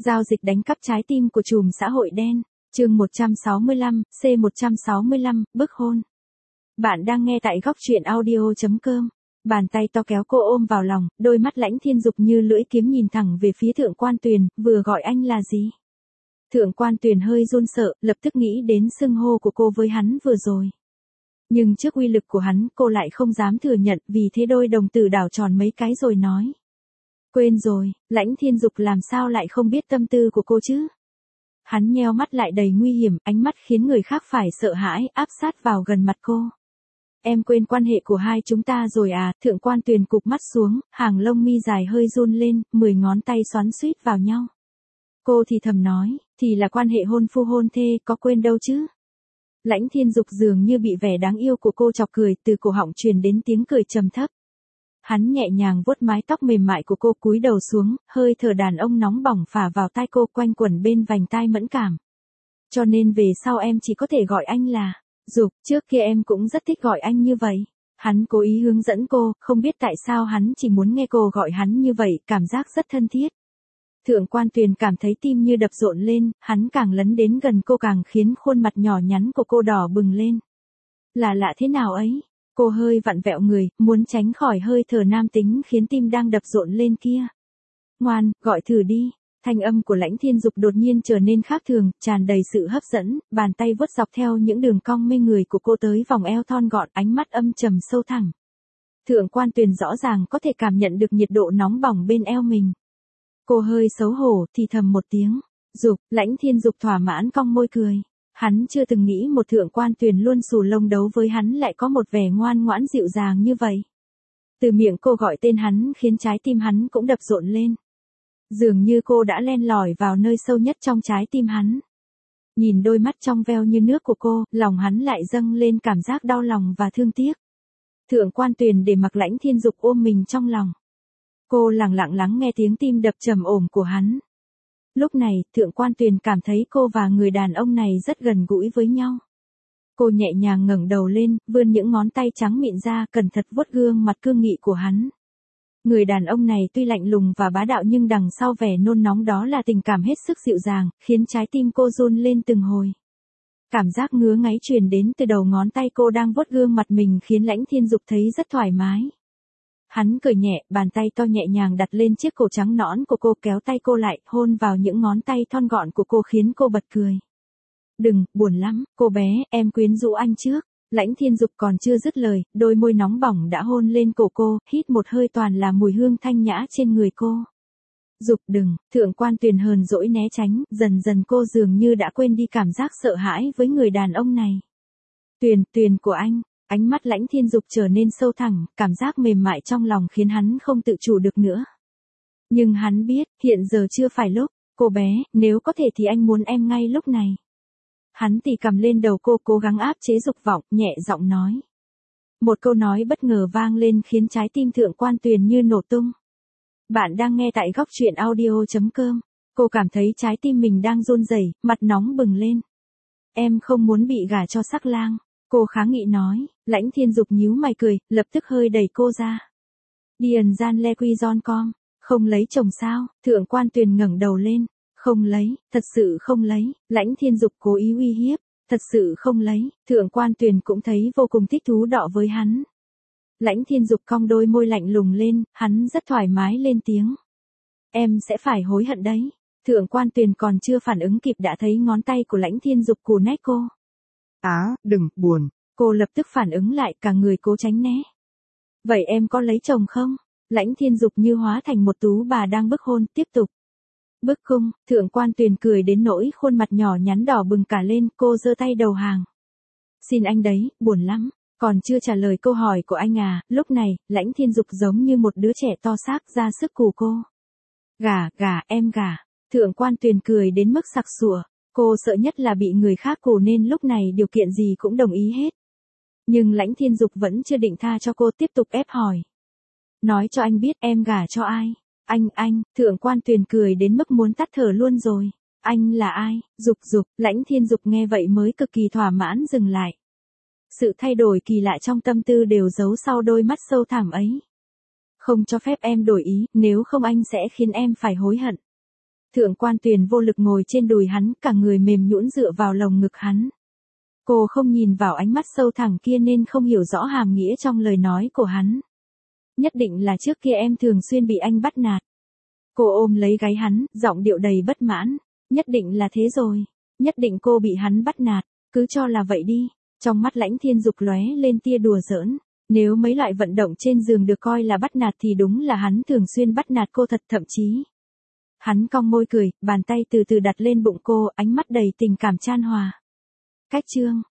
Giao dịch đánh cắp trái tim của trùm xã hội đen. Chương 165, C165, bức hôn. Bạn đang nghe tại góc truyện audio.com. Bàn tay to kéo cô ôm vào lòng, đôi mắt Lãnh Thiên Dục như lưỡi kiếm nhìn thẳng về phía Thượng Quan Tuyền, vừa gọi anh là gì? Thượng Quan Tuyền hơi run sợ, lập tức nghĩ đến xưng hô của cô với hắn vừa rồi. Nhưng trước uy lực của hắn, cô lại không dám thừa nhận, vì thế đôi đồng tử đảo tròn mấy cái rồi nói. Quên rồi, Lãnh Thiên Dục làm sao lại không biết tâm tư của cô chứ? Hắn nheo mắt lại đầy nguy hiểm, ánh mắt khiến người khác phải sợ hãi, áp sát vào gần mặt cô. Em quên quan hệ của hai chúng ta rồi à? Thượng Quan Tuyền cụp mắt xuống, hàng lông mi dài hơi run lên, 10 ngón tay xoắn xuýt vào nhau. Cô thì thầm nói, thì là quan hệ hôn phu hôn thê, có quên đâu chứ? Lãnh Thiên Dục dường như bị vẻ đáng yêu của cô chọc cười, từ cổ họng truyền đến tiếng cười trầm thấp. Hắn nhẹ nhàng vuốt mái tóc mềm mại của cô, cúi đầu xuống, hơi thở đàn ông nóng bỏng phả vào tai cô, quanh quẩn bên vành tai mẫn cảm. Cho nên về sau em chỉ có thể gọi anh là Dục, trước kia em cũng rất thích gọi anh như vậy. Hắn cố ý hướng dẫn cô, không biết tại sao hắn chỉ muốn nghe cô gọi hắn như vậy, cảm giác rất thân thiết. Thượng Quan Tuyền cảm thấy tim như đập rộn lên, hắn càng lấn đến gần cô càng khiến khuôn mặt nhỏ nhắn của cô đỏ bừng lên. Là lạ thế nào ấy? Cô hơi vặn vẹo người, muốn tránh khỏi hơi thở nam tính khiến tim đang đập rộn lên kia. Ngoan, gọi thử đi. Thanh âm của Lãnh Thiên Dục đột nhiên trở nên khác thường, tràn đầy sự hấp dẫn, bàn tay vuốt dọc theo những đường cong mê người của cô tới vòng eo thon gọn, ánh mắt âm trầm sâu thẳm. Thượng Quan Tuyền rõ ràng có thể cảm nhận được nhiệt độ nóng bỏng bên eo mình. Cô hơi xấu hổ, thì thầm một tiếng. Dục, Lãnh Thiên Dục thỏa mãn cong môi cười. Hắn chưa từng nghĩ một Thượng Quan Tuyền luôn xù lông đấu với hắn lại có một vẻ ngoan ngoãn dịu dàng như vậy. Từ miệng cô gọi tên hắn khiến trái tim hắn cũng đập rộn lên. Dường như cô đã len lỏi vào nơi sâu nhất trong trái tim hắn. Nhìn đôi mắt trong veo như nước của cô, lòng hắn lại dâng lên cảm giác đau lòng và thương tiếc. Thượng Quan Tuyền để mặc Lãnh Thiên Dục ôm mình trong lòng. Cô lặng lặng lắng nghe tiếng tim đập trầm ổn của hắn. Lúc này, Thượng Quan Tuyền cảm thấy cô và người đàn ông này rất gần gũi với nhau. Cô nhẹ nhàng ngẩng đầu lên, vươn những ngón tay trắng mịn ra, cẩn thận vuốt gương mặt cương nghị của hắn. Người đàn ông này tuy lạnh lùng và bá đạo nhưng đằng sau vẻ nôn nóng đó là tình cảm hết sức dịu dàng, khiến trái tim cô run lên từng hồi. Cảm giác ngứa ngáy truyền đến từ đầu ngón tay cô đang vuốt gương mặt mình khiến Lãnh Thiên Dục thấy rất thoải mái. Hắn cười nhẹ, bàn tay to nhẹ nhàng đặt lên chiếc cổ trắng nõn của cô, kéo tay cô lại, hôn vào những ngón tay thon gọn của cô khiến cô bật cười. Đừng, buồn lắm, cô bé, em quyến rũ anh trước. Lãnh Thiên Dục còn chưa dứt lời, đôi môi nóng bỏng đã hôn lên cổ cô, hít một hơi toàn là mùi hương thanh nhã trên người cô. Dục đừng, Thượng Quan Tuyền hờn dỗi né tránh, dần dần cô dường như đã quên đi cảm giác sợ hãi với người đàn ông này. Tuyền của anh. Ánh mắt Lãnh Thiên Dục trở nên sâu thẳm, cảm giác mềm mại trong lòng khiến hắn không tự chủ được nữa. Nhưng hắn biết, hiện giờ chưa phải lúc. Cô bé, nếu có thể thì anh muốn em ngay lúc này. Hắn tì cầm lên đầu cô, cố gắng áp chế dục vọng, nhẹ giọng nói. Một câu nói bất ngờ vang lên khiến trái tim Thượng Quan Tuyền như nổ tung. Bạn đang nghe tại góc truyện audio.com. Cô cảm thấy trái tim mình đang run rẩy, mặt nóng bừng lên. Em không muốn bị gả cho sắc lang. Cô kháng nghị nói. Lãnh Thiên Dục nhíu mày cười, lập tức hơi đẩy cô ra. Điền gian le quy giòn con. Không lấy chồng sao? Thượng Quan Tuyền ngẩng đầu lên. Không lấy, thật sự không lấy. Lãnh Thiên Dục cố ý uy hiếp. Thật sự không lấy. Thượng Quan Tuyền cũng thấy vô cùng thích thú đọ với hắn. Lãnh Thiên Dục cong đôi môi lạnh lùng lên, hắn rất thoải mái lên tiếng. Em sẽ phải hối hận đấy. Thượng Quan Tuyền còn chưa phản ứng kịp đã thấy ngón tay của Lãnh Thiên Dục cù nách cô. Đừng, buồn. Cô lập tức phản ứng lại, cả người cố tránh né. Vậy em có lấy chồng không? Lãnh Thiên Dục như hóa thành một tú bà đang bức hôn, tiếp tục. Bức cung, Thượng Quan Tuyền cười đến nỗi khuôn mặt nhỏ nhắn đỏ bừng cả lên, cô giơ tay đầu hàng. Xin anh đấy, buồn lắm. Còn chưa trả lời câu hỏi của anh à? Lúc này, Lãnh Thiên Dục giống như một đứa trẻ to xác ra sức cù cô. Em gả. Thượng Quan Tuyền cười đến mức sặc sụa. Cô sợ nhất là bị người khác cù nên lúc này điều kiện gì cũng đồng ý hết. Nhưng Lãnh Thiên Dục vẫn chưa định tha cho cô, tiếp tục ép hỏi. Nói cho anh biết em gả cho ai? Anh, Thượng Quan Tuyền cười đến mức muốn tắt thở luôn rồi. Anh là ai? Dục, Lãnh Thiên Dục nghe vậy mới cực kỳ thỏa mãn dừng lại. Sự thay đổi kỳ lạ trong tâm tư đều giấu sau đôi mắt sâu thẳm ấy. Không cho phép em đổi ý, nếu không anh sẽ khiến em phải hối hận. Thượng quan Tuyền vô lực ngồi trên đùi hắn, cả người mềm nhũn dựa vào lồng ngực hắn. Cô không nhìn vào ánh mắt sâu thẳm kia nên không hiểu rõ hàm nghĩa trong lời nói của hắn. Nhất định là trước kia em thường xuyên bị anh bắt nạt. Cô ôm lấy gáy hắn, giọng điệu đầy bất mãn. Nhất định là thế rồi. Nhất định cô bị hắn bắt nạt. Cứ cho là vậy đi. Trong mắt Lãnh Thiên Dục lóe lên tia đùa giỡn. Nếu mấy loại vận động trên giường được coi là bắt nạt thì đúng là hắn thường xuyên bắt nạt cô thật, thậm chí. Hắn cong môi cười, bàn tay từ từ đặt lên bụng cô, ánh mắt đầy tình cảm chan hòa. Cách chương